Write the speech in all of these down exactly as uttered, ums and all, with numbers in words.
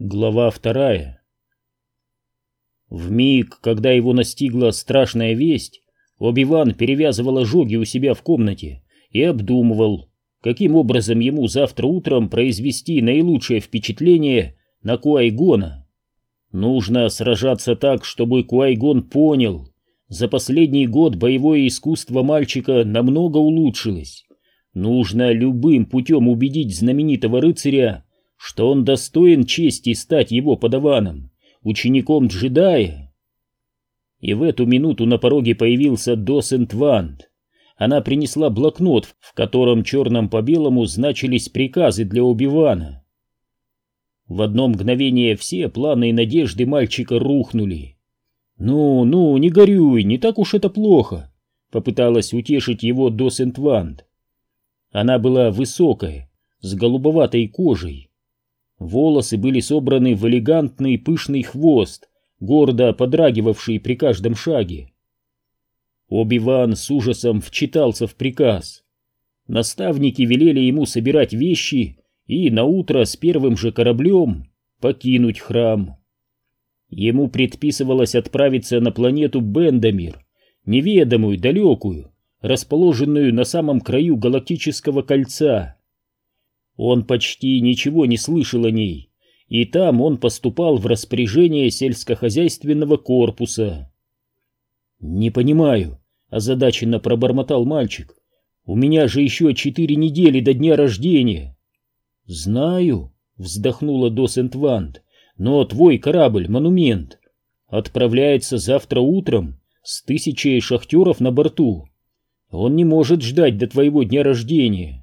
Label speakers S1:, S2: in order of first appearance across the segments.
S1: Глава вторая. В миг, когда его настигла страшная весть, Оби-Ван перевязывал ожоги у себя в комнате и обдумывал, каким образом ему завтра утром произвести наилучшее впечатление на Ку-Ай-Гона. Нужно сражаться так, чтобы Ку-Ай-Гон понял, за последний год боевое искусство мальчика намного улучшилось. Нужно любым путем убедить знаменитого рыцаря, что он достоин чести стать его подаваном, учеником джедая. И в эту минуту на пороге появился Досент Ванд. Она принесла блокнот, в котором черным по белому значились приказы для Оби-Вана. В одно мгновение все планы и надежды мальчика рухнули. «Ну, ну, не горюй, не так уж это плохо», — попыталась утешить его Досент Ванд. Она была высокая, с голубоватой кожей. Волосы были собраны в элегантный пышный хвост, гордо подрагивавший при каждом шаге. Оби-Ван с ужасом вчитался в приказ. Наставники велели ему собирать вещи и наутро с первым же кораблем покинуть храм. Ему предписывалось отправиться на планету Бендамир, неведомую, далекую, расположенную на самом краю галактического кольца. Он почти ничего не слышал о ней, и там он поступал в распоряжение сельскохозяйственного корпуса. «Не понимаю», — озадаченно пробормотал мальчик, — «у меня же еще четыре недели до дня рождения». «Знаю», — вздохнула Досент Ванд, — «но твой корабль, монумент, отправляется завтра утром с тысячей шахтеров на борту. Он не может ждать до твоего дня рождения».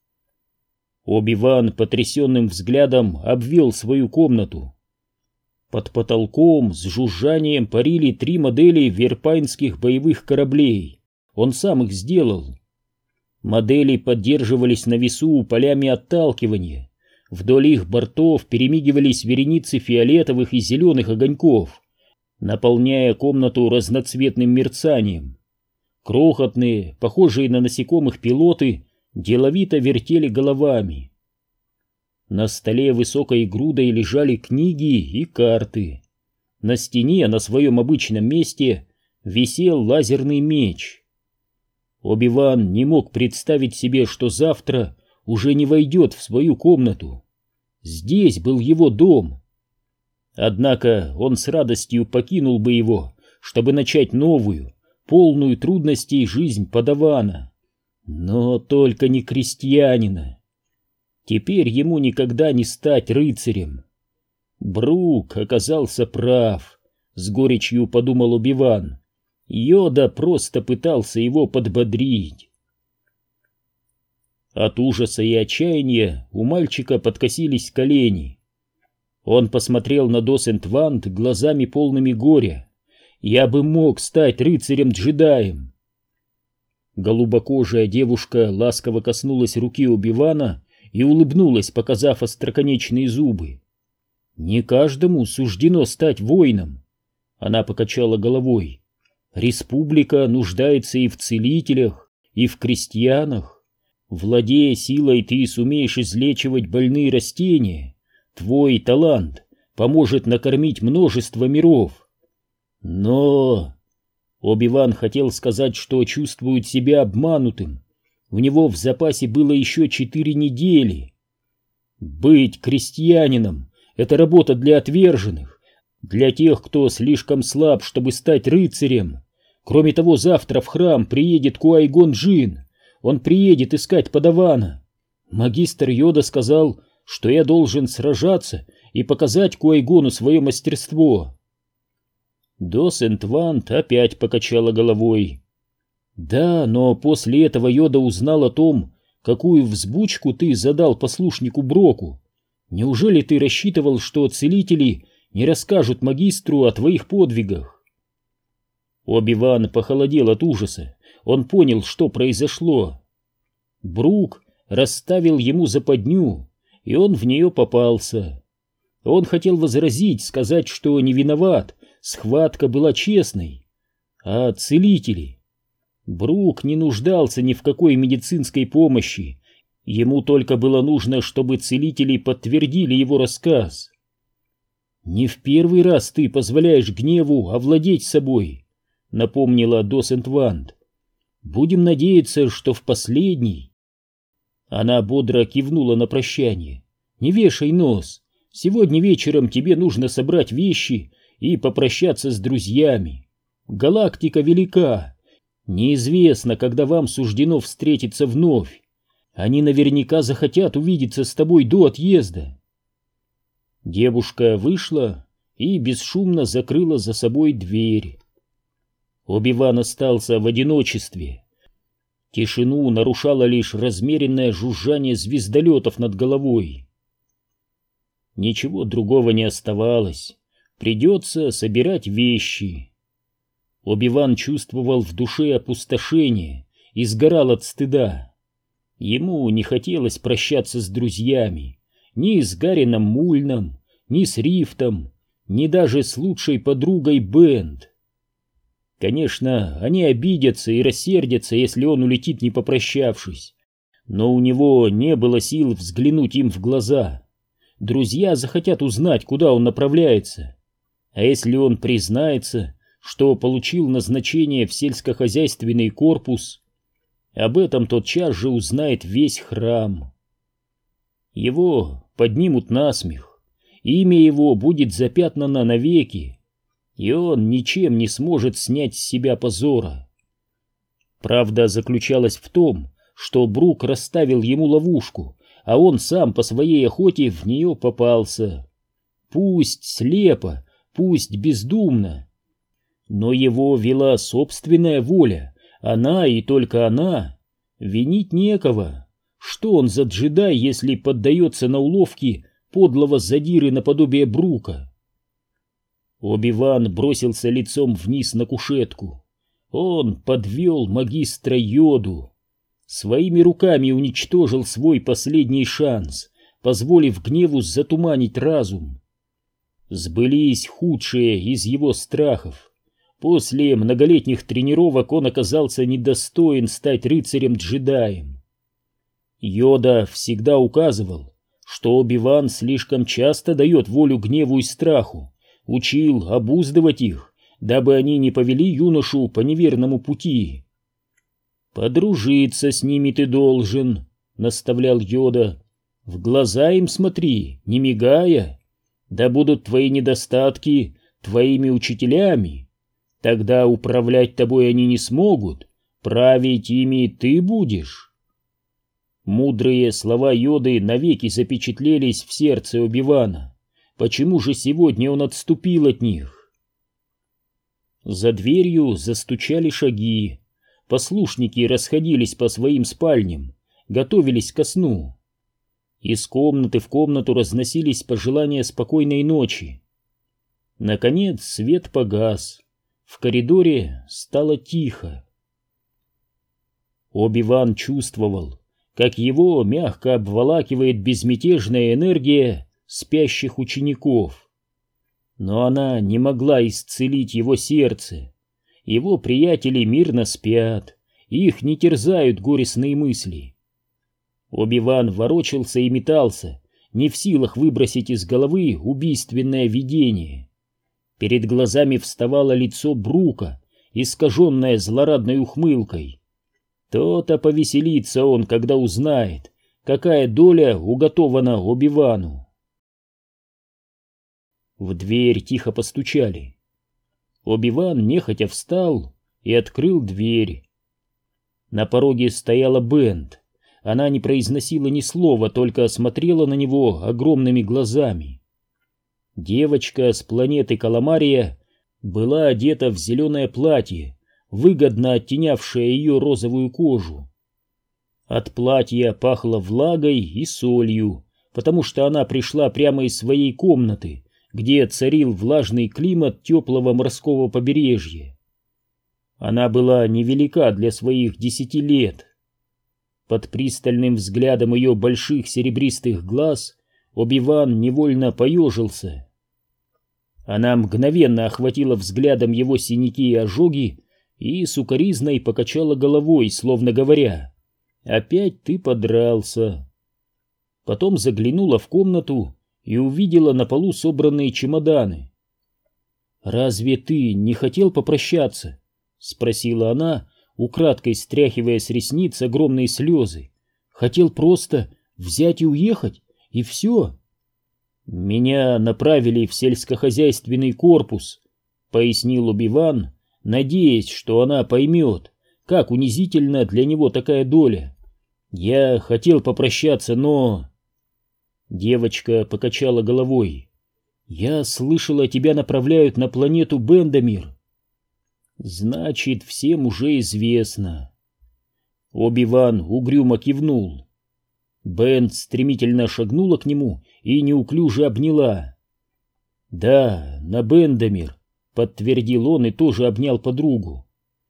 S1: Оби-Ван потрясенным взглядом обвел свою комнату. Под потолком с жужжанием парили три модели верпайнских боевых кораблей. Он сам их сделал. Модели поддерживались на весу полями отталкивания. Вдоль их бортов перемигивались вереницы фиолетовых и зеленых огоньков, наполняя комнату разноцветным мерцанием. Крохотные, похожие на насекомых пилоты, деловито вертели головами. На столе высокой грудой лежали книги и карты. На стене, на своем обычном месте, висел лазерный меч. Оби-Ван не мог представить себе, что завтра уже не войдет в свою комнату. Здесь был его дом. Однако он с радостью покинул бы его, чтобы начать новую, полную трудностей жизнь подавана. Но только не крестьянина. Теперь ему никогда не стать рыцарем. Брук оказался прав, с горечью подумал Оби-Ван. Йода просто пытался его подбодрить. От ужаса и отчаяния у мальчика подкосились колени. Он посмотрел на Досент Ванд глазами полными горя. «Я бы мог стать рыцарем-джедаем». Голубокожая девушка ласково коснулась руки Оби-Вана и улыбнулась, показав остроконечные зубы. «Не каждому суждено стать воином», — она покачала головой. «Республика нуждается и в целителях, и в крестьянах. Владея силой, ты сумеешь излечивать больные растения. Твой талант поможет накормить множество миров. Но...» Оби-Ван хотел сказать, что чувствует себя обманутым. У него в запасе было еще четыре недели. Быть крестьянином — это работа для отверженных, для тех, кто слишком слаб, чтобы стать рыцарем. Кроме того, завтра в храм приедет Ку-Ай-Гон Джин. Он приедет искать подавана. Магистр Йода сказал, что я должен сражаться и показать Ку-Ай-Гону свое мастерство. Досент Ванд опять покачала головой. «Да, но после этого Йода узнал о том, какую взбучку ты задал послушнику Броку. Неужели ты рассчитывал, что целители не расскажут магистру о твоих подвигах?» Оби-Ван похолодел от ужаса. Он понял, что произошло. Брук расставил ему западню, и он в нее попался. Он хотел возразить, сказать, что не виноват, схватка была честной. А целители? Брук не нуждался ни в какой медицинской помощи. Ему только было нужно, чтобы целители подтвердили его рассказ. «Не в первый раз ты позволяешь гневу овладеть собой», — напомнила До Сент-Вант. «Будем надеяться, что в последний». Она бодро кивнула на прощание. «Не вешай нос. Сегодня вечером тебе нужно собрать вещи и попрощаться с друзьями. Галактика велика. Неизвестно, когда вам суждено встретиться вновь. Они наверняка захотят увидеться с тобой до отъезда». Девушка вышла и бесшумно закрыла за собой дверь. Оби-Ван остался в одиночестве. Тишину нарушало лишь размеренное жужжание звездолетов над головой. Ничего другого не оставалось. Придется собирать вещи. Оби-Ван чувствовал в душе опустошение и сгорал от стыда. Ему не хотелось прощаться с друзьями, ни с Гарином Мульном, ни с Рифтом, ни даже с лучшей подругой Бенд. Конечно, они обидятся и рассердятся, если он улетит, не попрощавшись, но у него не было сил взглянуть им в глаза. Друзья захотят узнать, куда он направляется. А если он признается, что получил назначение в сельскохозяйственный корпус, об этом тотчас же узнает весь храм. Его поднимут на смех, имя его будет запятнано навеки, и он ничем не сможет снять с себя позора. Правда заключалась в том, что Брук расставил ему ловушку, а он сам по своей охоте в нее попался. Пусть слепо, пусть бездумно, но его вела собственная воля, она и только она. Винить некого. Что он за джедай, если поддается на уловки подлого задиры наподобие Брука? Оби-Ван бросился лицом вниз на кушетку. Он подвел магистра Йоду. Своими руками уничтожил свой последний шанс, позволив гневу затуманить разум. Сбылись худшие из его страхов. После многолетних тренировок он оказался недостоин стать рыцарем-джедаем. Йода всегда указывал, что Оби-Ван слишком часто дает волю гневу и страху, учил обуздывать их, дабы они не повели юношу по неверному пути. «Подружиться с ними ты должен», — наставлял Йода. «В глаза им смотри, не мигая, да будут твои недостатки твоими учителями. Тогда управлять тобой они не смогут, править ими ты будешь». Мудрые слова Йоды навеки запечатлелись в сердце Оби-Вана. Почему же сегодня он отступил от них? За дверью застучали шаги. Послушники расходились по своим спальням, готовились ко сну. Из комнаты в комнату разносились пожелания спокойной ночи. Наконец свет погас. В коридоре стало тихо. Оби-Ван чувствовал, как его мягко обволакивает безмятежная энергия спящих учеников. Но она не могла исцелить его сердце. Его приятели мирно спят, их не терзают горестные мысли. Оби-Ван ворочался и метался, не в силах выбросить из головы убийственное видение. Перед глазами вставало лицо Брука, искаженное злорадной ухмылкой. То-то повеселится он, когда узнает, какая доля уготована Оби-Вану. В дверь тихо постучали. Оби-Ван нехотя встал и открыл дверь. На пороге стояла Бенд. Она не произносила ни слова, только смотрела на него огромными глазами. Девочка с планеты Каламария была одета в зеленое платье, выгодно оттенявшее ее розовую кожу. От платья пахло влагой и солью, потому что она пришла прямо из своей комнаты, где царил влажный климат теплого морского побережья. Она была невелика для своих десяти лет. Под пристальным взглядом ее больших серебристых глаз Оби-Ван невольно поежился. Она мгновенно охватила взглядом его синяки и ожоги и сукоризной покачала головой, словно говоря: «Опять ты подрался». Потом заглянула в комнату и увидела на полу собранные чемоданы. «Разве ты не хотел попрощаться?» — спросила она, украдкой стряхивая с ресниц огромные слезы. «Хотел просто взять и уехать, и все?» «Меня направили в сельскохозяйственный корпус», — пояснил Оби-Ван, надеясь, что она поймет, как унизительна для него такая доля. «Я хотел попрощаться, но...» Девочка покачала головой. «Я слышала, тебя направляют на планету Бендамир». «Значит, всем уже известно». Оби-Ван угрюмо кивнул. Бенд стремительно шагнула к нему и неуклюже обняла. «Да, на Бендамир», — подтвердил он и тоже обнял подругу.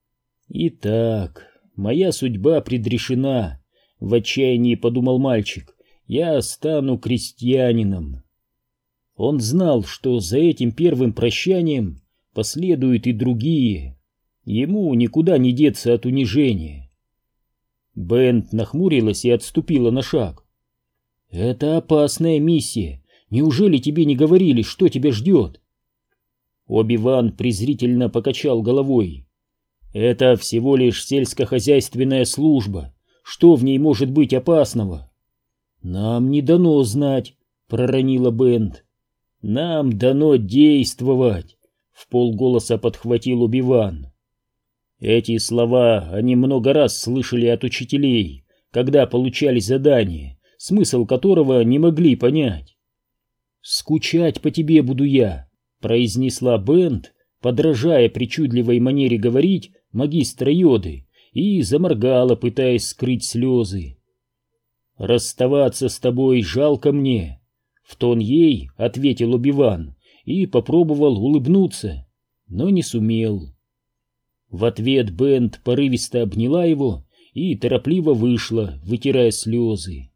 S1: «Итак, моя судьба предрешена», — в отчаянии подумал мальчик. «Я стану крестьянином». Он знал, что за этим первым прощанием последуют и другие. Ему никуда не деться от унижения. Бенд нахмурилась и отступила на шаг. «Это опасная миссия. Неужели тебе не говорили, что тебя ждет?» Оби-Ван презрительно покачал головой. «Это всего лишь сельскохозяйственная служба. Что в ней может быть опасного?» «Нам не дано знать», — проронила Бенд. «Нам дано действовать», — вполголоса подхватил Оби-Ван. Эти слова они много раз слышали от учителей, когда получали задание, смысл которого не могли понять. «Скучать по тебе буду я», — произнесла Бенд, подражая причудливой манере говорить магистра Йоды, и заморгала, пытаясь скрыть слезы. «Расставаться с тобой жалко мне», — в тон ей ответил Оби-Ван и попробовал улыбнуться, но не сумел. В ответ Бенд порывисто обняла его и торопливо вышла, вытирая слезы.